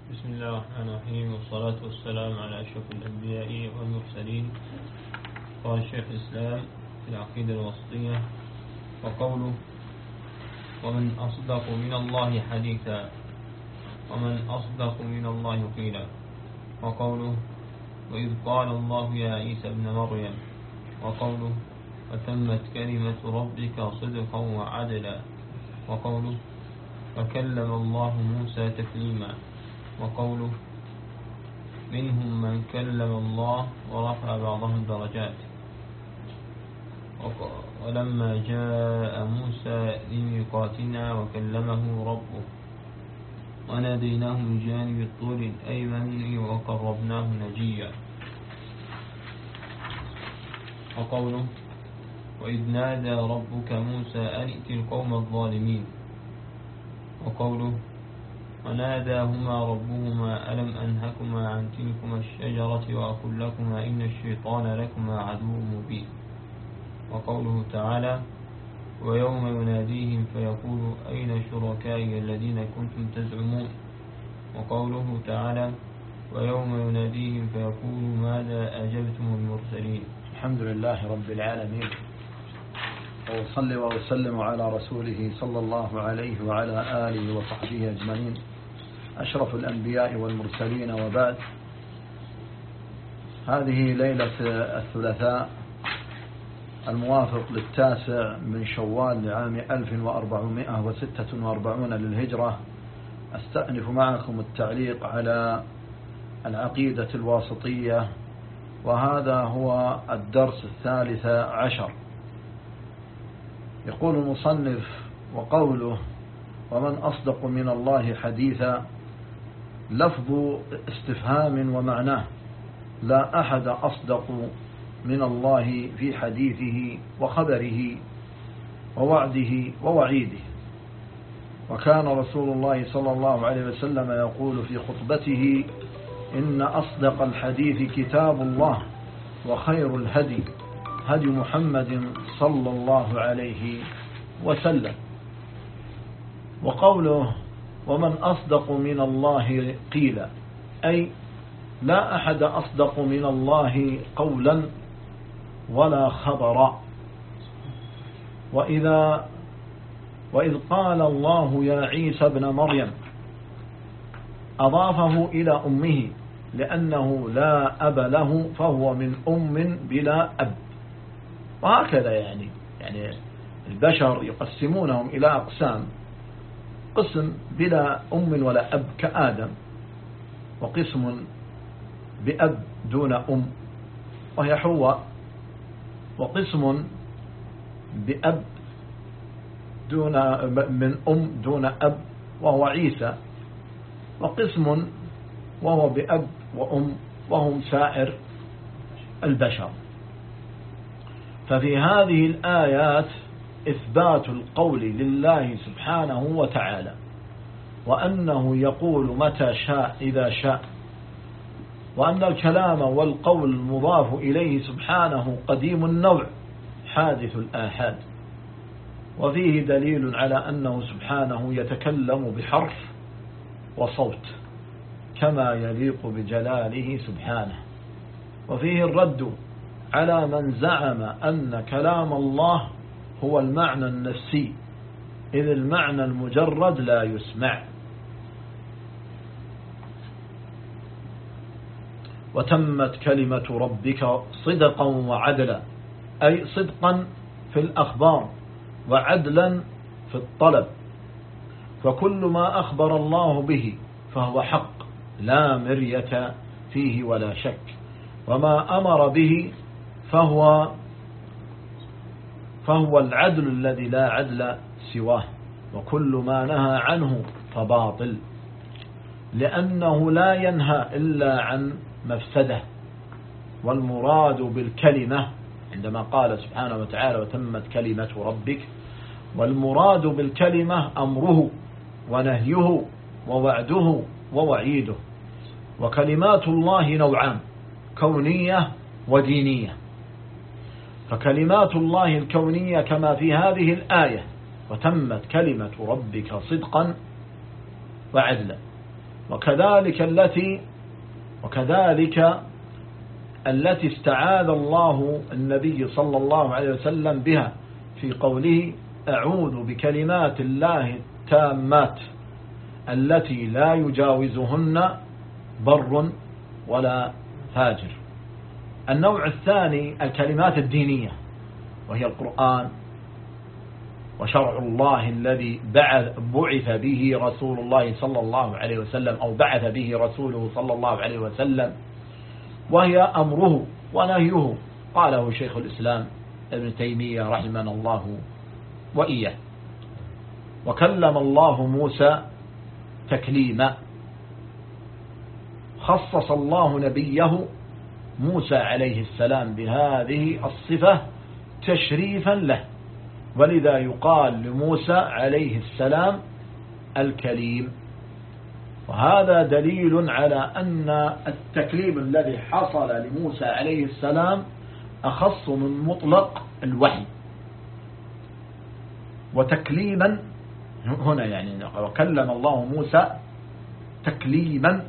بسم الله الرحمن الرحيم، والصلاة والسلام على أشرف الأنبياء والمرسلين. قال شيخ الإسلام في العقيدة الوسطية: وقوله: ومن أصدق من الله حديثا، ومن أصدق من الله قيلا. وقوله: وإذ قال الله يا عيسى ابن مريم. وقوله: وتمت كلمة ربك صدقا وعدلا. وقوله: وكلم الله موسى تكليما. وقوله: منهم من كلم الله ورفع بعضهم درجات. ولما جاء موسى لميقاتنا وكلمه ربه وناديناه من جانب الطور الأيمن وقربناه نجيا. وقوله: وإذ نادى ربك موسى أن ائت القوم الظالمين. وقوله: وناداهما ربهما ألم أنهكما عن تلكما الشجرة وأقل لكما إن الشيطان لكما عدو مبين. وقوله تعالى: ويوم يناديهم فيقول أين شركائي الذين كنتم تزعمون. وقوله تعالى: ويوم يناديهم فيقول ماذا أجبتم المرسلين. الحمد لله رب العالمين، وصلى وسلم على رسوله صلى الله عليه وعلى آله وصحبه أجمعين، أشرف الأنبياء والمرسلين، وبعد. هذه ليلة الثلاثاء الموافق 9 من شوال لعام 1446 للهجرة. أستأنف معكم التعليق على العقيدة الواسطية، وهذا هو الدرس 13. يقول المصنف: وقوله: ومن أصدق من الله حديثا، لفظ استفهام ومعناه: لا أحد أصدق من الله في حديثه وخبره ووعده ووعيده. وكان رسول الله صلى الله عليه وسلم يقول في خطبته: إن أصدق الحديث كتاب الله، وخير الهدي هدي محمد صلى الله عليه وسلم. وقوله: ومن أصدق من الله قيلا، أي لا أحد أصدق من الله قولا ولا خبرا. وإذ قال الله يا عيسى ابن مريم، أضافه إلى أمه لأنه لا أب له، فهو من أم بلا أب. وهكذا يعني البشر يقسمونهم إلى أقسام: قسم بلا أم ولا أب كآدم، وقسم بأب دون أم وهي حواء، وقسم بأب من أم دون أب وهو عيسى، وقسم وهو بأب وأم وهم سائر البشر. ففي هذه الآيات إثبات القول لله سبحانه وتعالى، وأنه يقول متى شاء إذا شاء، وأن الكلام والقول المضاف إليه سبحانه قديم النوع حادث الآحاد. وفيه دليل على أنه سبحانه يتكلم بحرف وصوت كما يليق بجلاله سبحانه. وفيه الرد على من زعم أن كلام الله هو المعنى النفسي، إذ المعنى المجرد لا يسمع. وتمت كلمة ربك صدقا وعدلا، أي صدقا في الأخبار وعدلا في الطلب، فكل ما أخبر الله به فهو حق لا مرية فيه ولا شك، وما أمر به فهو العدل الذي لا عدل سواه، وكل ما نهى عنه فباطل، لأنه لا ينهى إلا عن مفسده. والمراد بالكلمة عندما قال سبحانه وتعالى وتمت كلمة ربك، والمراد بالكلمة أمره ونهيه ووعده ووعيده. وكلمات الله نوعان: كونية ودينية. فكلمات الله الكونية كما في هذه الآية: وتمت كلمة ربك صدقا وعدلا، وكذلك التي استعاذ الله النبي صلى الله عليه وسلم بها في قوله أعوذ بكلمات الله التامات التي لا يجاوزهن بر ولا فاجر. النوع الثاني الكلمات الدينية، وهي القرآن وشرع الله الذي بعث به رسول الله صلى الله عليه وسلم، أو بعث به رسوله صلى الله عليه وسلم، وهي أمره ونهيه، قاله شيخ الإسلام ابن تيمية رحمنا الله وإياه. وكلم الله موسى تكليما، خصص الله نبيه موسى عليه السلام بهذه الصفة تشريفا له، ولذا يقال لموسى عليه السلام الكليم. وهذا دليل على أن التكليم الذي حصل لموسى عليه السلام أخص من مطلق الوحي. وتكليما هنا يعني وكلم الله موسى تكليما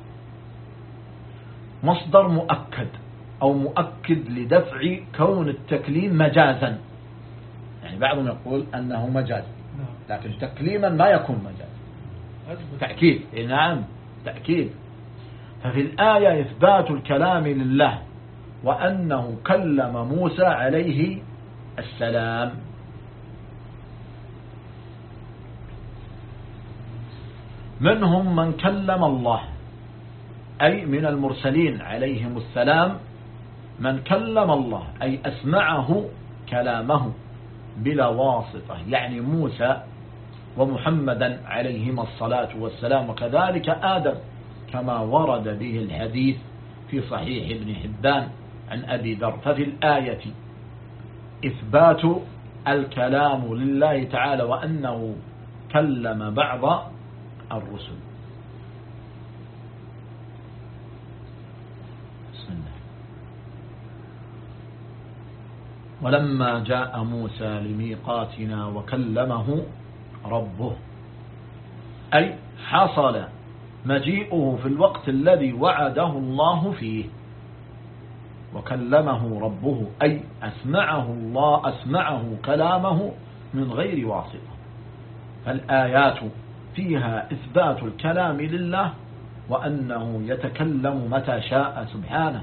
مصدر مؤكد أو مؤكد لدفع كون التكليم مجازا، يعني بعضهم يقول أنه مجاز، لكن تكليما ما يكون مجاز، تأكيد. نعم تأكيد. ففي الآية إثبات الكلام لله وأنه كلم موسى عليه السلام. منهم من كلم الله، أي من المرسلين عليهم السلام من كلم الله، أي أسمعه كلامه بلا واسطة، يعني موسى ومحمدا عليهما الصلاة والسلام، وكذلك آدم كما ورد به الحديث في صحيح ابن حبان عن أبي ذر. ففي الآية إثبات الكلام لله تعالى وأنه كلم بعض الرسل. بسم الله. ولما جاء موسى لميقاتنا وكلمه ربه، أي حصل مجيئه في الوقت الذي وعده الله فيه، وكلمه ربه أي أسمعه كلامه من غير واسطة. فالآيات فيها إثبات الكلام لله وأنه يتكلم متى شاء سبحانه،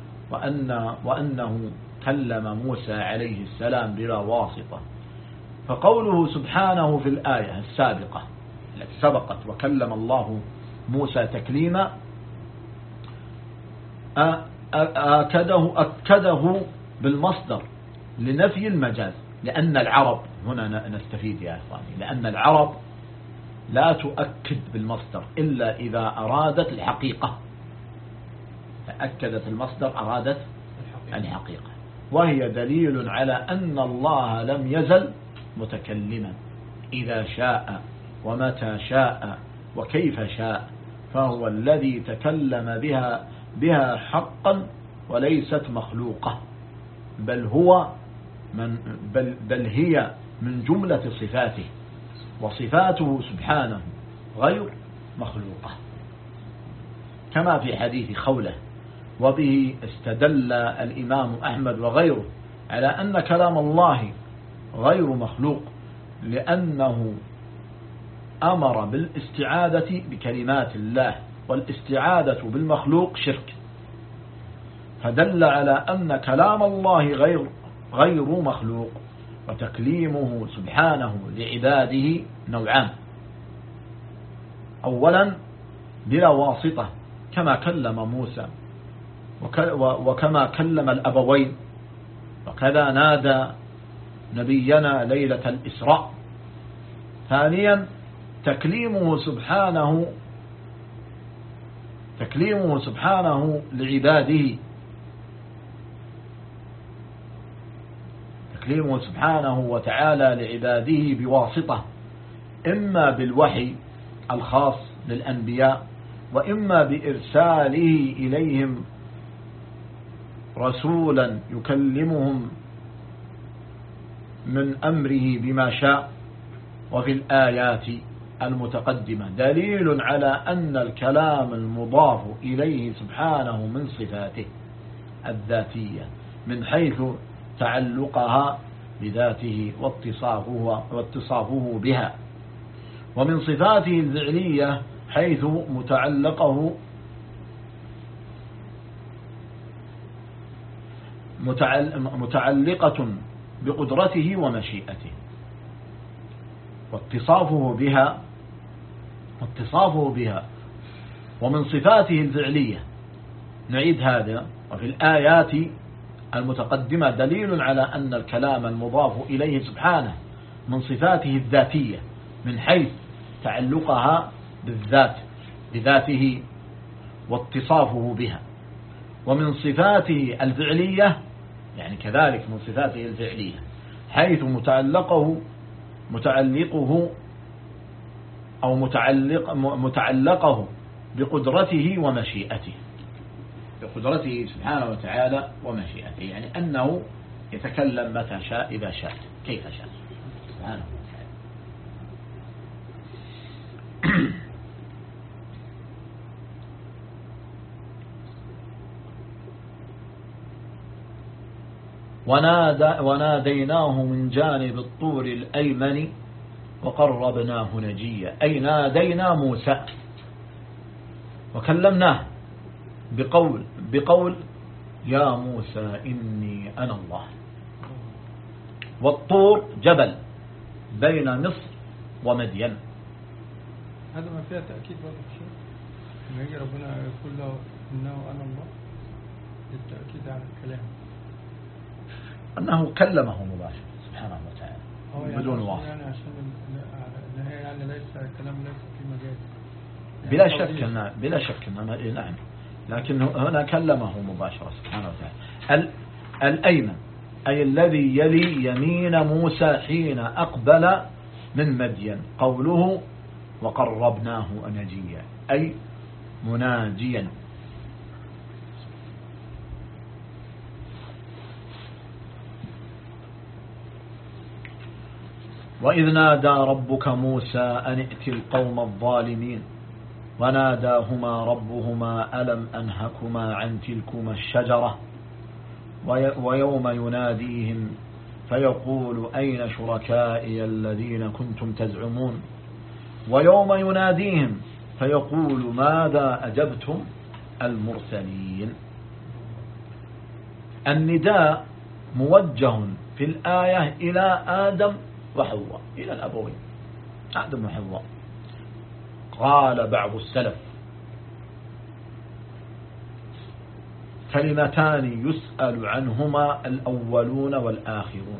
وأنه كلم موسى عليه السلام بلا واسطة. فقوله سبحانه في الآية السابقة التي سبقت وكلم الله موسى تكليما أكده بالمصدر لنفي المجاز، لأن العرب هنا نستفيد يا إخواني، لأن العرب لا تؤكد بالمصدر إلا إذا أرادت الحقيقة، فأكدت المصدر أرادت الحقيقة، وهي دليل على أن الله لم يزل متكلما إذا شاء ومتى شاء وكيف شاء، فهو الذي تكلم بها حقا وليست مخلوقة، بل هي من جملة صفاته، وصفاته سبحانه غير مخلوقة، كما في حديث خولة. وبه استدل الإمام أحمد وغيره على أن كلام الله غير مخلوق، لأنه أمر بالاستعاذة بكلمات الله، والاستعاذة بالمخلوق شرك، فدل على أن كلام الله غير مخلوق. وتكليمه سبحانه لعباده نوعان: أولا بلا واسطة كما كلم موسى وكما كلم الأبوين، وكذا نادى نبينا ليلة الإسراء. ثانيا تكليمه سبحانه لعباده، تكليمه سبحانه وتعالى لعباده بواسطة، إما بالوحي الخاص للأنبياء، وإما بإرساله إليهم رسولا يكلمهم من أمره بما شاء. وفي الآيات المتقدمة دليل على أن الكلام المضاف إليه سبحانه من صفاته الذاتية من حيث تعلقها بذاته واتصافه بها، ومن صفاته الفعلية حيث متعلقة بقدرته ومشيئته، واتصافه بها ومن صفاته الفعلية. نعيد هذا. وفي الآيات المتقدمة دليل على أن الكلام المضاف إليه سبحانه من صفاته الذاتية من حيث تعلقها بذاته واتصافه بها، ومن صفاته الفعلية يعني كذلك من صفاته الفعلية حيث متعلقه بقدرته ومشيئته، بقدرته سبحانه وتعالى ومشيئته، يعني أنه يتكلم متى شاء إذا شاء كيف شاء سبحانه وتعالى. وناديناه من جانب الطور الأيمن وقربناه نجيا، أي نادينا موسى وكلمناه بقول يا موسى إني أنا الله. والطور جبل بين مصر ومدين. هذا ما فيها تأكيد برضه شيء لما يجي ربنا يقول له إنه أنا الله، للتأكيد على الكلام أنه كلمه مباشرة سبحانه وتعالى بدون واسطة، يعني عشان النهاية يعني ليس كلام ليس في مجال يعني بلا شك نعم، لكن هنا كلمه مباشرة سبحانه وتعالى. الأيمن أي الذي يلي يمين موسى حين أقبل من مدين. قوله وقربناه نجيا أي مناجيا. وإذ نادى ربك موسى أن ائت القوم الظالمين وناداهما ربهما ألم أنهكما عن تلكما الشجرة ويوم يناديهم فيقول أين شركائي الذين كنتم تزعمون ويوم يناديهم فيقول ماذا أجبتم المرسلين. النداء موجه في الآية إلى آدم وحواء، إلى الأبوين آدم وحواء. قال بعض السلف كلمتان يسأل عنهما الأولون والآخرون،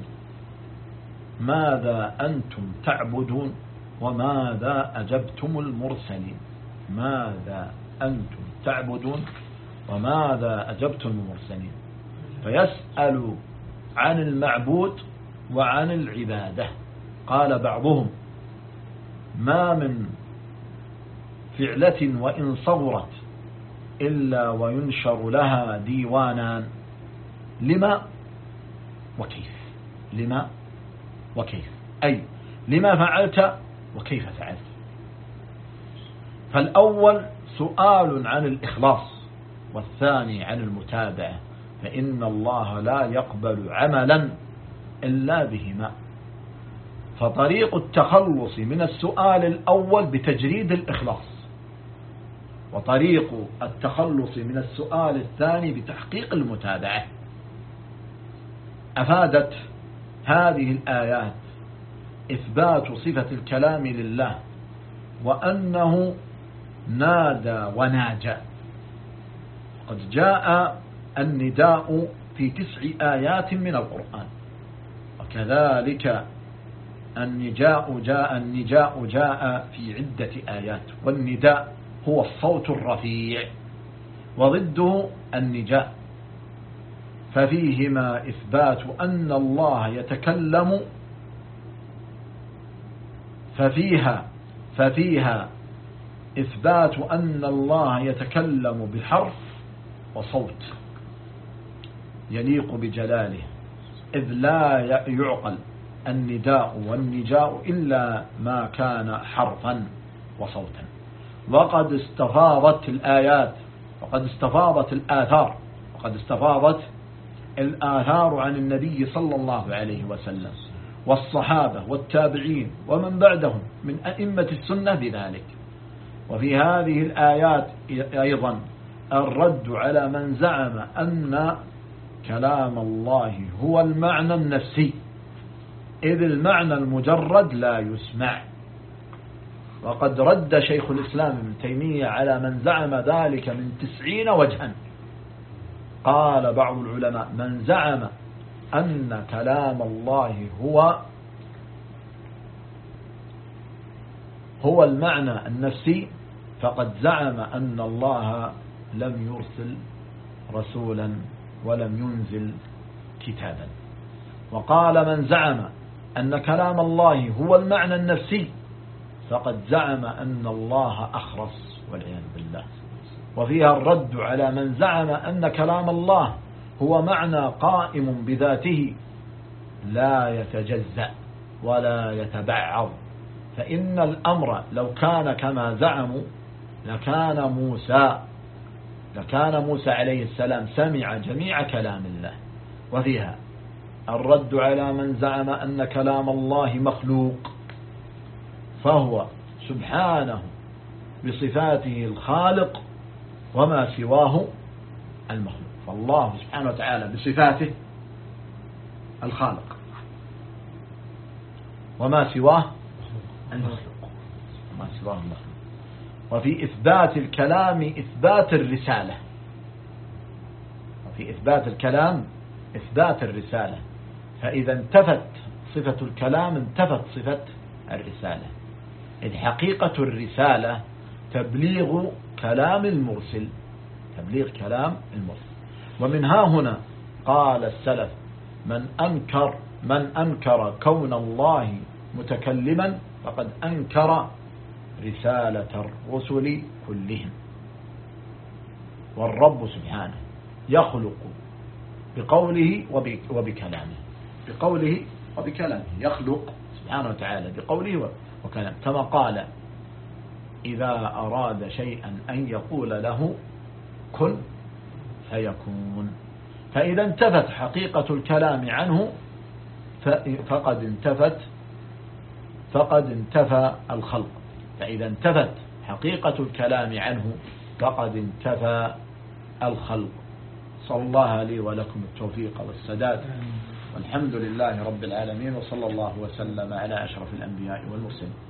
ماذا أنتم تعبدون وماذا أجبتم المرسلين. ماذا أنتم تعبدون وماذا أجبتم المرسلين. فيسأل عن المعبود وعن العبادة. قال بعضهم ما من فعلة وإن صغرت إلا وينشر لها ديوانان لما وكيف. لما وكيف أي لما فعلت وكيف فعلت. فالأول سؤال عن الإخلاص والثاني عن المتابعة، فإن الله لا يقبل عملا إلا بهما. فطريق التخلص من السؤال الأول بتجريد الإخلاص، وطريق التخلص من السؤال الثاني بتحقيق المتابعة. أفادت هذه الآيات إثبات صفة الكلام لله وأنه نادى وناجى. قد جاء النداء في 9 آيات من القرآن، وكذلك النجاء جاء في عدة آيات. والنداء هو الصوت الرفيع وضده النجاء، ففيهما إثبات أن الله يتكلم ففيها إثبات أن الله يتكلم بحرف وصوت يليق بجلاله، إذ لا يعقل النداء والنجاء إلا ما كان حرفا وصوتا. وقد استفاضت الآيات، وقد استفاضت الآثار، وقد استفاضت الآثار عن النبي صلى الله عليه وسلم والصحابة والتابعين ومن بعدهم من أئمة السنة بذلك. وفي هذه الآيات أيضا الرد على من زعم أن كلام الله هو المعنى النفسي، إذ المعنى المجرد لا يسمع. وقد رد شيخ الإسلام ابن تيمية على من زعم ذلك من 90 وجها. قال بعض العلماء: من زعم أن كلام الله هو المعنى النفسي فقد زعم أن الله لم يرسل رسولا ولم ينزل كتابا. وقال: من زعم أن كلام الله هو المعنى النفسي فقد زعم أن الله أخرس والعياذ بالله. وفيها الرد على من زعم أن كلام الله هو معنى قائم بذاته لا يتجزأ ولا يتبعض، فإن الأمر لو كان كما زعموا لكان موسى عليه السلام سمع جميع كلام الله. وفيها الرد على من زعم أن كلام الله مخلوق، فهو سبحانه بصفاته الخالق وما سواه المخلوق. فالله سبحانه وتعالى بصفاته الخالق وما سواه المخلوق. وفي إثبات الكلام إثبات الرسالة، وفي إثبات الكلام إثبات الرسالة. فإذا انتفت صفة الكلام انتفت صفة الرسالة، إذ حقيقة الرسالة تبليغ كلام المرسل، تبليغ كلام المرسل. ومن ها هنا قال السلف: من أنكر كون الله متكلما فقد أنكر رسالة الرسل كلهم. والرب سبحانه يخلق بقوله وبكلامه، بقوله وبكلامه، يخلق سبحانه وتعالى بقوله وكلامه، كما قال: إذا أراد شيئا أن يقول له كن فيكون. فإذا انتفت حقيقة الكلام عنه فقد انتفى الخلق. فإذا انتفت حقيقة الكلام عنه فقد انتفى الخلق. صلى الله لي ولكم التوفيق والسداد، والحمد لله رب العالمين، وصلى الله وسلم على أشرف الأنبياء والمرسلين.